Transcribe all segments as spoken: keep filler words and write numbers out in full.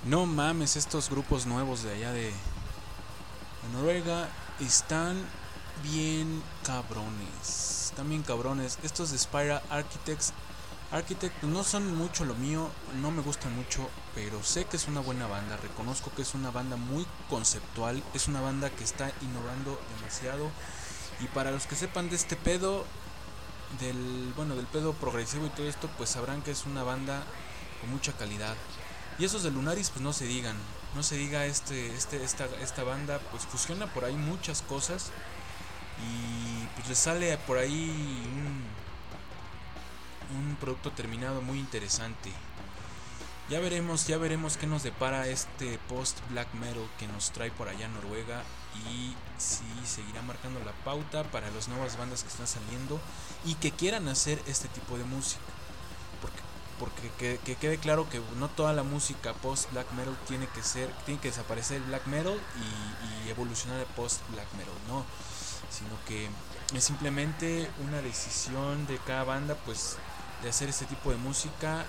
No mames, estos grupos nuevos de allá de, de Noruega están bien cabrones. Están bien cabrones. Estos de Spiral Architects. Architect no son mucho lo mío, no me gustan mucho, pero sé que es una buena banda. Reconozco que es una banda muy conceptual. Es una banda que está innovando demasiado. Y para los que sepan de este pedo, del bueno del pedo progresivo y todo esto, pues sabrán que es una banda con mucha calidad. Y esos de Lunaris, pues no se digan, no se diga este este esta esta banda, pues fusiona por ahí muchas cosas y pues le sale por ahí un un producto terminado muy interesante. Ya veremos, ya veremos qué nos depara este post black metal que nos trae por allá Noruega, y si seguirá marcando la pauta para las nuevas bandas que están saliendo y que quieran hacer este tipo de música. Porque porque que, que quede claro que no toda la música post black metal tiene que ser tiene que desaparecer el black metal y, y evolucionar el post black metal, no, sino que es simplemente una decisión de cada banda, pues, de hacer este tipo de música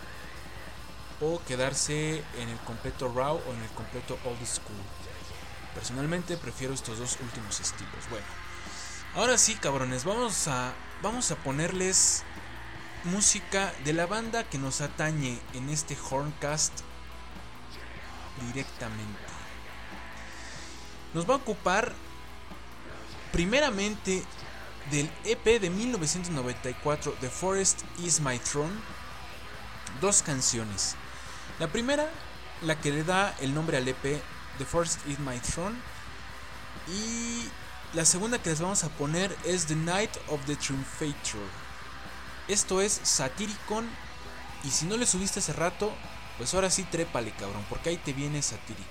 o quedarse en el completo raw o en el completo old school. Personalmente prefiero estos dos últimos estilos. Bueno, ahora sí, cabrones, vamos a vamos a ponerles música de la banda que nos atañe en este Horncast directamente. Nos va a ocupar primeramente del E P de mil novecientos noventa y cuatro, The Forest Is My Throne, dos canciones. La primera, la que le da el nombre al E P, The Forest Is My Throne, y la segunda que les vamos a poner es The Night of the Triumphator. Esto es Satyricon, y si no le subiste hace rato, pues ahora sí trépale, cabrón, porque ahí te viene Satyricon.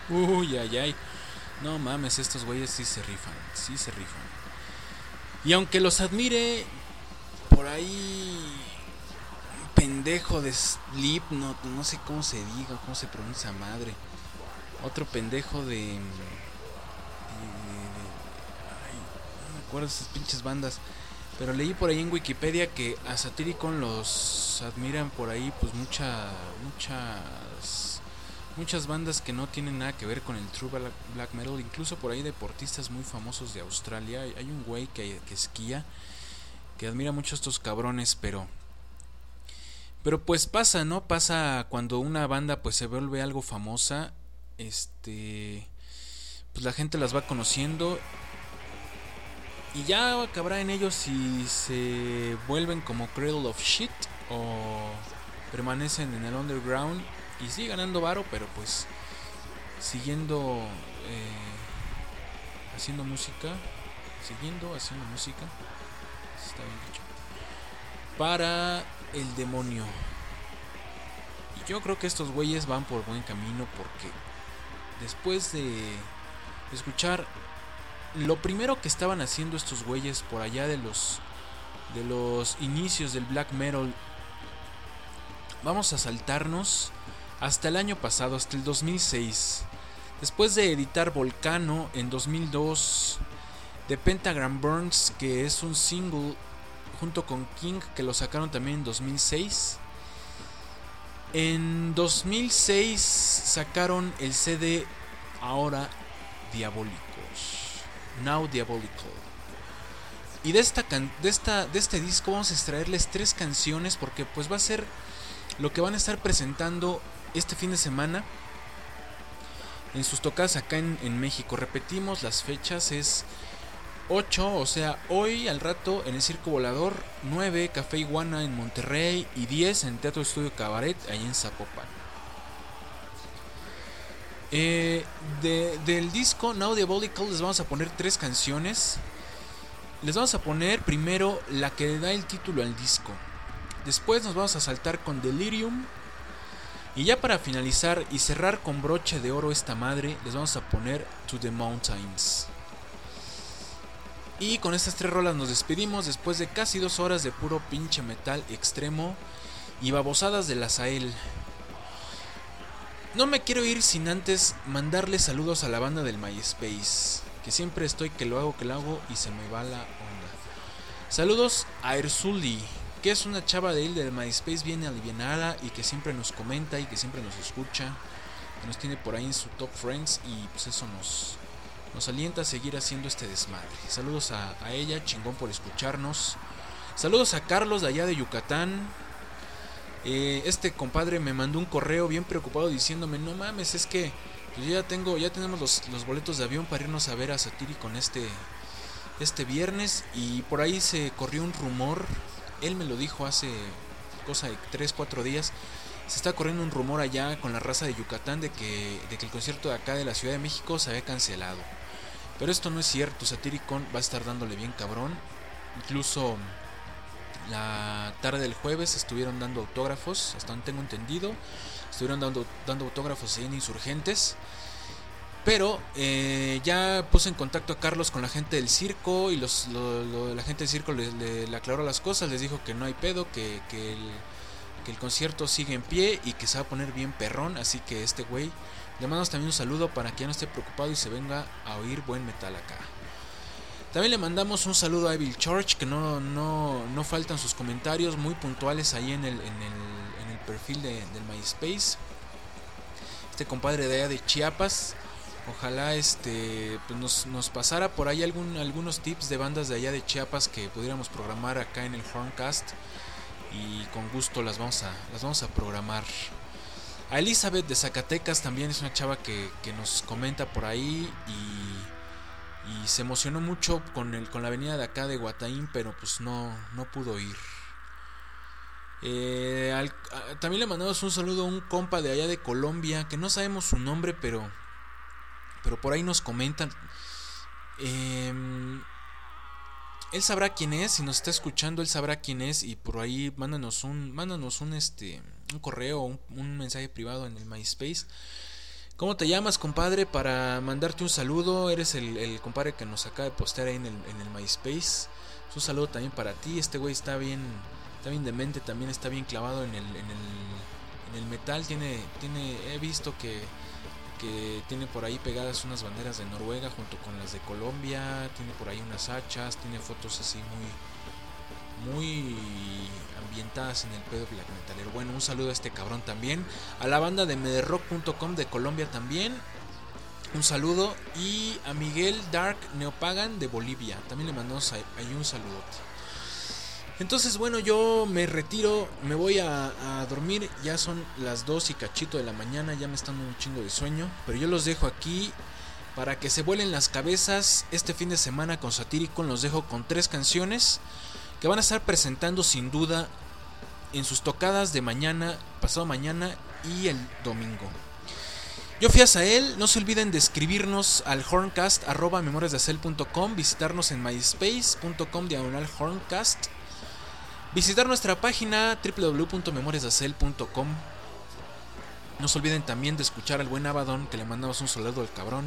Uy, ay, ay. No mames, estos güeyes sí se rifan, sí se rifan. Y aunque los admire, por ahí un pendejo de Slipknot, no sé cómo se diga, cómo se pronuncia madre. Otro pendejo de... de, de ay, no me acuerdo de esas pinches bandas. Pero leí por ahí en Wikipedia que a Satyricon los admiran por ahí pues mucha, muchas, muchas bandas que no tienen nada que ver con el true black metal. Incluso por ahí deportistas muy famosos de Australia. Hay un güey que, que esquía que admira mucho a estos cabrones, pero... Pero pues pasa, ¿no? Pasa cuando una banda pues se vuelve algo famosa. Este... Pues la gente las va conociendo. Y ya acabará en ellos si se vuelven como Cradle of Shit o permanecen en el underground y siguen ganando varo, pero pues siguiendo eh, haciendo música, siguiendo haciendo música, está bien dicho, para el demonio. Y yo creo que estos güeyes van por buen camino porque después de escuchar lo primero que estaban haciendo estos güeyes por allá de los de los inicios del black metal, vamos a saltarnos hasta el año pasado, hasta el dos mil seis. Después de editar Volcano en dos mil dos, The Pentagram Burns, que es un single junto con King, que lo sacaron también en dos mil seis. En dos mil seis sacaron el C D Ahora Diabólicos, Now Diabolical. Y de esta, can- de esta de este disco vamos a extraerles tres canciones porque pues va a ser lo que van a estar presentando este fin de semana en sus tocadas acá en, en México. Repetimos las fechas, es ocho, o sea, hoy al rato en el Circo Volador, nueve Café Iguana en Monterrey y diez en Teatro Estudio Cabaret ahí en Zapopan. Eh, de, del disco Now Diabolical les vamos a poner tres canciones. Les vamos a poner primero la que le da el título al disco. Después nos vamos a saltar con Delirium. Y ya para finalizar y cerrar con broche de oro esta madre, les vamos a poner To The Mountains. Y con estas tres rolas nos despedimos después de casi dos horas de puro pinche metal extremo y babosadas de la Sahel. No me quiero ir sin antes mandarle saludos a la banda del MySpace, que siempre estoy que lo hago, que lo hago y se me va la onda. Saludos a Erzuli, que es una chava de él del MySpace bien alivianada y que siempre nos comenta y que siempre nos escucha, que nos tiene por ahí en su top friends y pues eso nos, nos alienta a seguir haciendo este desmadre. Saludos a, a ella, chingón por escucharnos. Saludos a Carlos de allá de Yucatán. Eh, este compadre me mandó un correo bien preocupado diciéndome, no mames, es que pues yo ya tengo, ya tenemos los, los boletos de avión para irnos a ver a Satyricon este, este viernes. Y por ahí se corrió un rumor, él me lo dijo hace cosa de tres cuatro días. Se está corriendo un rumor allá con la raza de Yucatán de que, de que el concierto de acá de la Ciudad de México se había cancelado. Pero esto no es cierto, Satyricon va a estar dándole bien cabrón. Incluso la tarde del jueves estuvieron dando autógrafos, hasta donde tengo entendido. Estuvieron dando, dando autógrafos ahí en Insurgentes. Pero eh, ya puse en contacto a Carlos con la gente del circo. Y los, lo, lo, la gente del circo le, le, le aclaró las cosas. Les dijo que no hay pedo, que, que, el, que el concierto sigue en pie y que se va a poner bien perrón. Así que este güey, le mandamos también un saludo para que ya no esté preocupado y se venga a oír buen metal acá. También le mandamos un saludo a Evil Church, que no, no, no faltan sus comentarios muy puntuales ahí en el, en el, en el perfil de, del MySpace. Este compadre de allá de Chiapas, ojalá este pues nos, nos pasara por ahí algún, algunos tips de bandas de allá de Chiapas que pudiéramos programar acá en el Horncast. Y con gusto las vamos a, las vamos a programar. A Elizabeth de Zacatecas también es una chava que, que nos comenta por ahí y... Y se emocionó mucho con, el, con la venida de acá de Guataín, pero pues no, no pudo ir. Eh, al, a, también le mandamos un saludo a un compa de allá de Colombia, que no sabemos su nombre, pero, pero por ahí nos comentan. Eh, él sabrá quién es, si nos está escuchando, él sabrá quién es. Y por ahí mándanos un, mándanos un, este, un correo, un, un mensaje privado en el MySpace. ¿Cómo te llamas, compadre? Para mandarte un saludo. Eres el, el compadre que nos acaba de postear ahí en el, en el MySpace. Un saludo también para ti. Este güey está bien, está bien demente, también está bien clavado en el, en el, en el metal. Tiene, tiene, he visto que, que tiene por ahí pegadas unas banderas de Noruega junto con las de Colombia. Tiene por ahí unas hachas, tiene fotos así muy, muy ambientadas en el pedo black metalero. Bueno, un saludo a este cabrón también. A la banda de mederrock punto com de Colombia también. Un saludo. Y a Miguel Dark Neopagan de Bolivia. También le mandamos ahí un saludote. Entonces, bueno, yo me retiro. Me voy a, a dormir. Ya son las dos y cachito de la mañana. Ya me está dando un chingo de sueño. Pero yo los dejo aquí para que se vuelen las cabezas. Este fin de semana con Satyricon los dejo con tres canciones que van a estar presentando sin duda en sus tocadas de mañana, pasado mañana y el domingo. Yo fui a Sael. No se olviden de escribirnos al horncast arroba memoriasdeacel punto com, visitarnos en myspace punto com diagonal horncast, visitar nuestra página doble u doble u doble u punto memoriasdeacel punto com. No se olviden también de escuchar al buen Abaddon, que le mandamos un saludo al cabrón.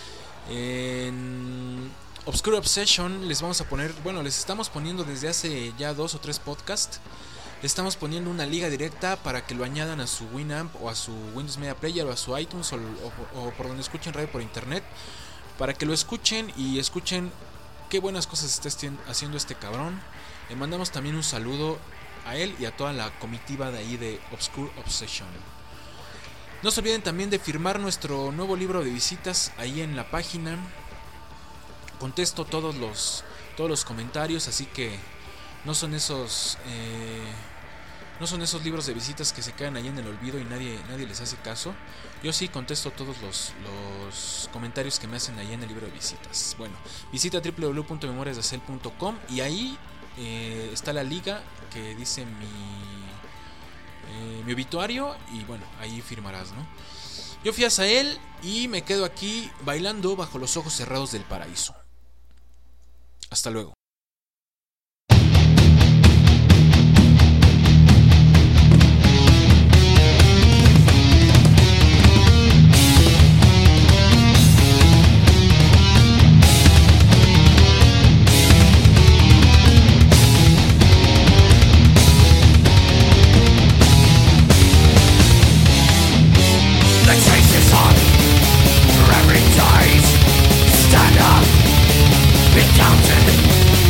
En Obscure Obsession les vamos a poner, bueno, les estamos poniendo desde hace ya dos o tres podcasts. Les estamos poniendo una liga directa para que lo añadan a su Winamp o a su Windows Media Player o a su iTunes o, o, o por donde escuchen radio por internet, para que lo escuchen y escuchen qué buenas cosas está haciendo este cabrón. Le mandamos también un saludo a él y a toda la comitiva de ahí de Obscure Obsession. No se olviden también de firmar nuestro nuevo libro de visitas ahí en la página. Contesto todos los todos los comentarios, así que no son esos eh, no son esos libros de visitas que se quedan ahí en el olvido y nadie nadie les hace caso. Yo sí contesto todos los, los comentarios que me hacen ahí en el libro de visitas. Bueno, visita doble u doble u doble u punto memoriasdeacel punto com y ahí eh, está la liga que dice mi eh, mi obituario y bueno, ahí firmarás, ¿no? Yo fui a Sael y me quedo aquí bailando bajo los ojos cerrados del paraíso. Hasta luego. Stand up, be counted.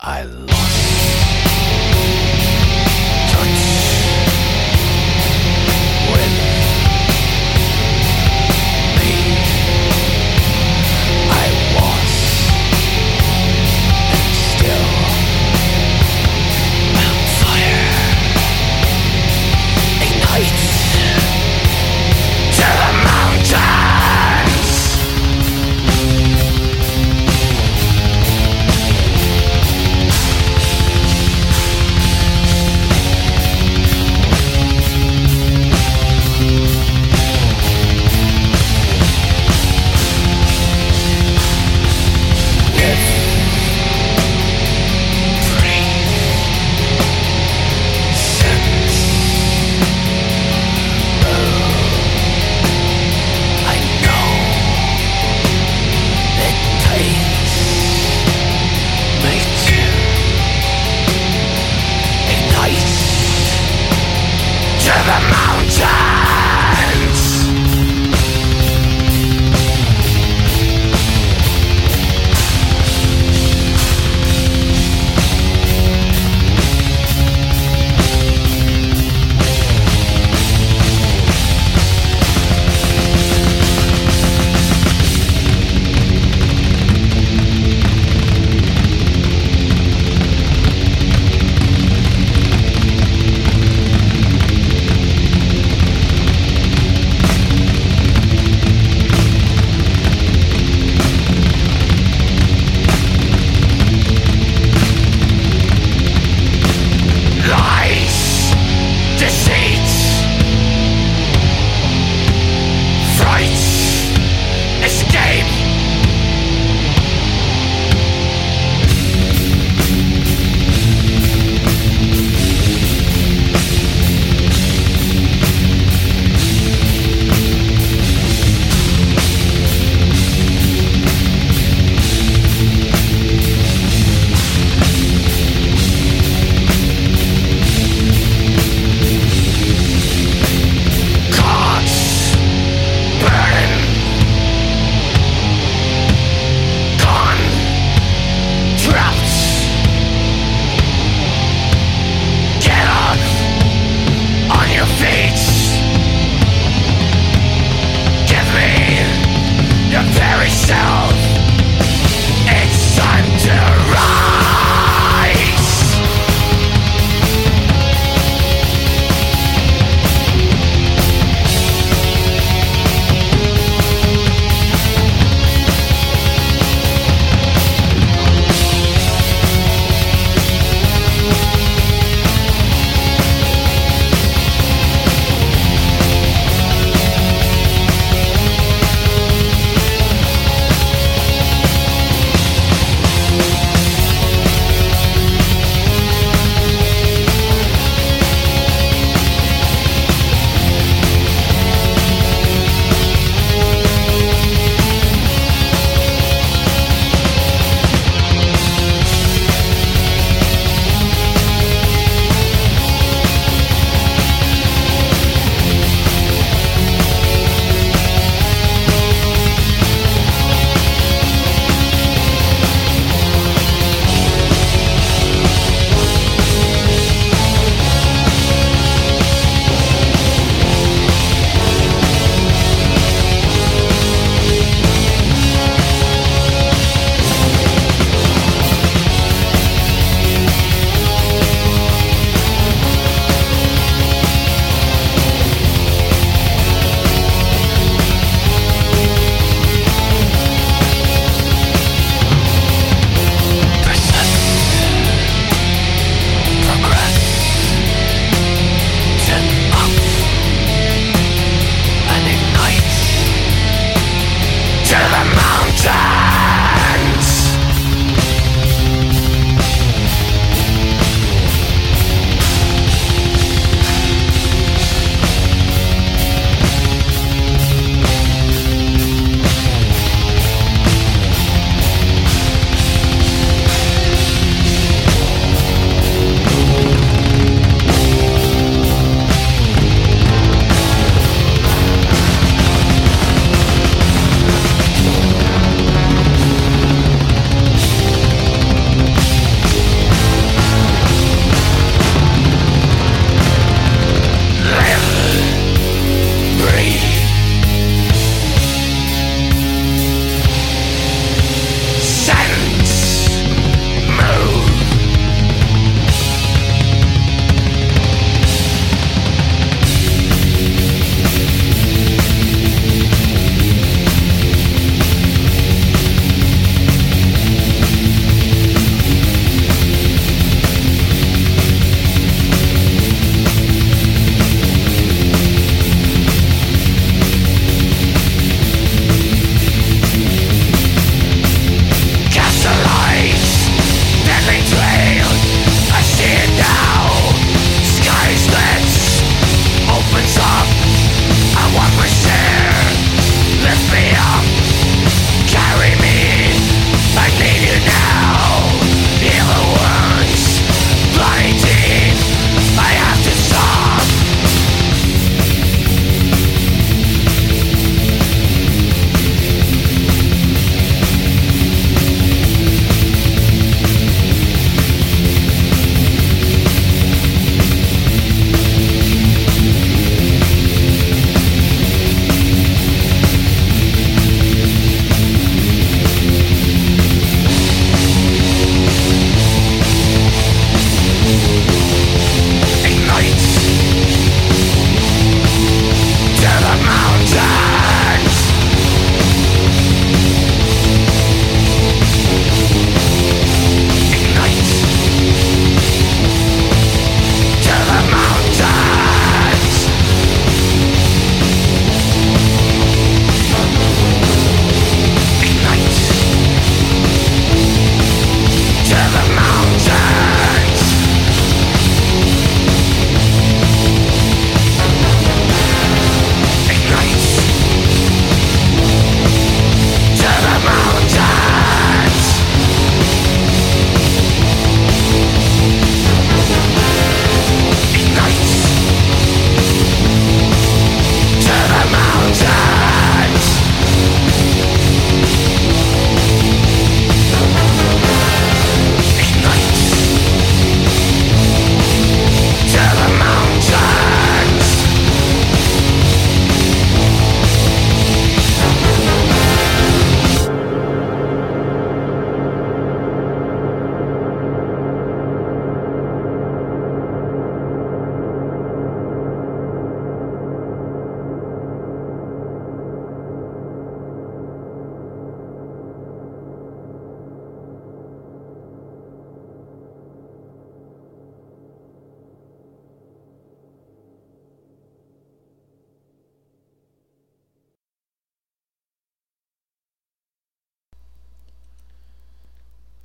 I lost touch with me. I was and still am fire ignites to the mountains.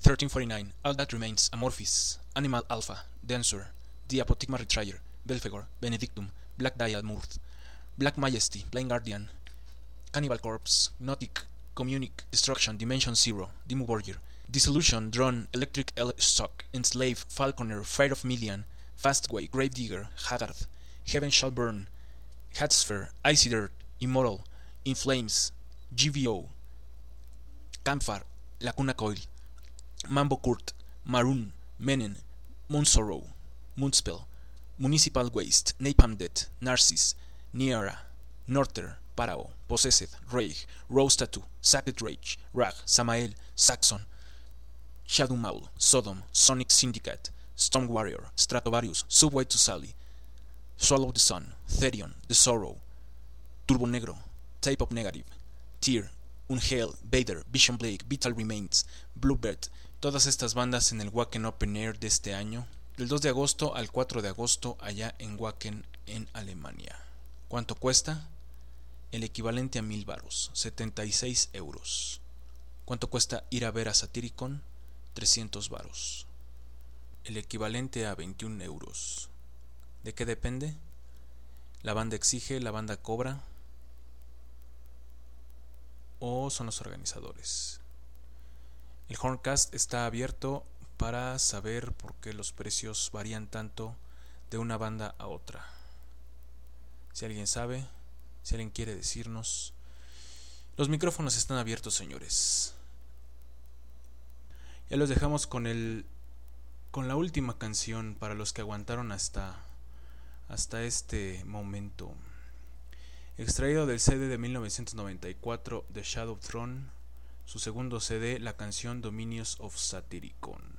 thirteen forty-nine, All That Remains, Amorphis, Animal Alpha, Dancer, The Apotigma Retrier, Belphegor, Benedictum, Black Diamurth, Black Majesty, Blind Guardian, Cannibal Corpse, Gnotic, Communic, Destruction, Dimension Zero, Dimmu Borgir, Dissolution, Drone, Electric Shock, Enslave, Falconer, Fire of Million, Fastway, Gravedigger, Haggard, Heaven Shall Burn, Hatsphere, Icy Dirt, Immortal, In Flames, G V O, Campfire, Lacuna Coil, Mambo Kurt, Maroon, Menen, Moonsorrow, Moonspell, Municipal Waste, Napalm Death, Narcissus, Niera, Norther, Parao, Possessed, Rage, Rose Tattoo, Sacred Rage, Rag, Samael, Saxon, Shadow Maul, Sodom, Sonic Syndicate, Storm Warrior, Stratovarius, Subway to Sally, Swallow the Sun, Therion, The Sorrow, Turbo Negro, Type of Negative, Tear, Unhail, Vader, Vision Blade, Vital Remains, Bluebird, todas estas bandas en el Wacken Open Air de este año, del dos de agosto al cuatro de agosto allá en Wacken en Alemania. ¿Cuánto cuesta? El equivalente a mil varos, setenta y seis euros. ¿Cuánto cuesta ir a ver a Satyricon? trescientos varos. El equivalente a veintiún euros. ¿De qué depende? La banda exige, la banda cobra, o son los organizadores. El Horncast está abierto para saber por qué los precios varían tanto de una banda a otra. Si alguien sabe, si alguien quiere decirnos, los micrófonos están abiertos, señores. Ya los dejamos con el con la última canción para los que aguantaron hasta hasta este momento. Extraído del C D de mil novecientos noventa y cuatro de Shadow Throne, su segundo C D, la canción Dominions of Satyricon.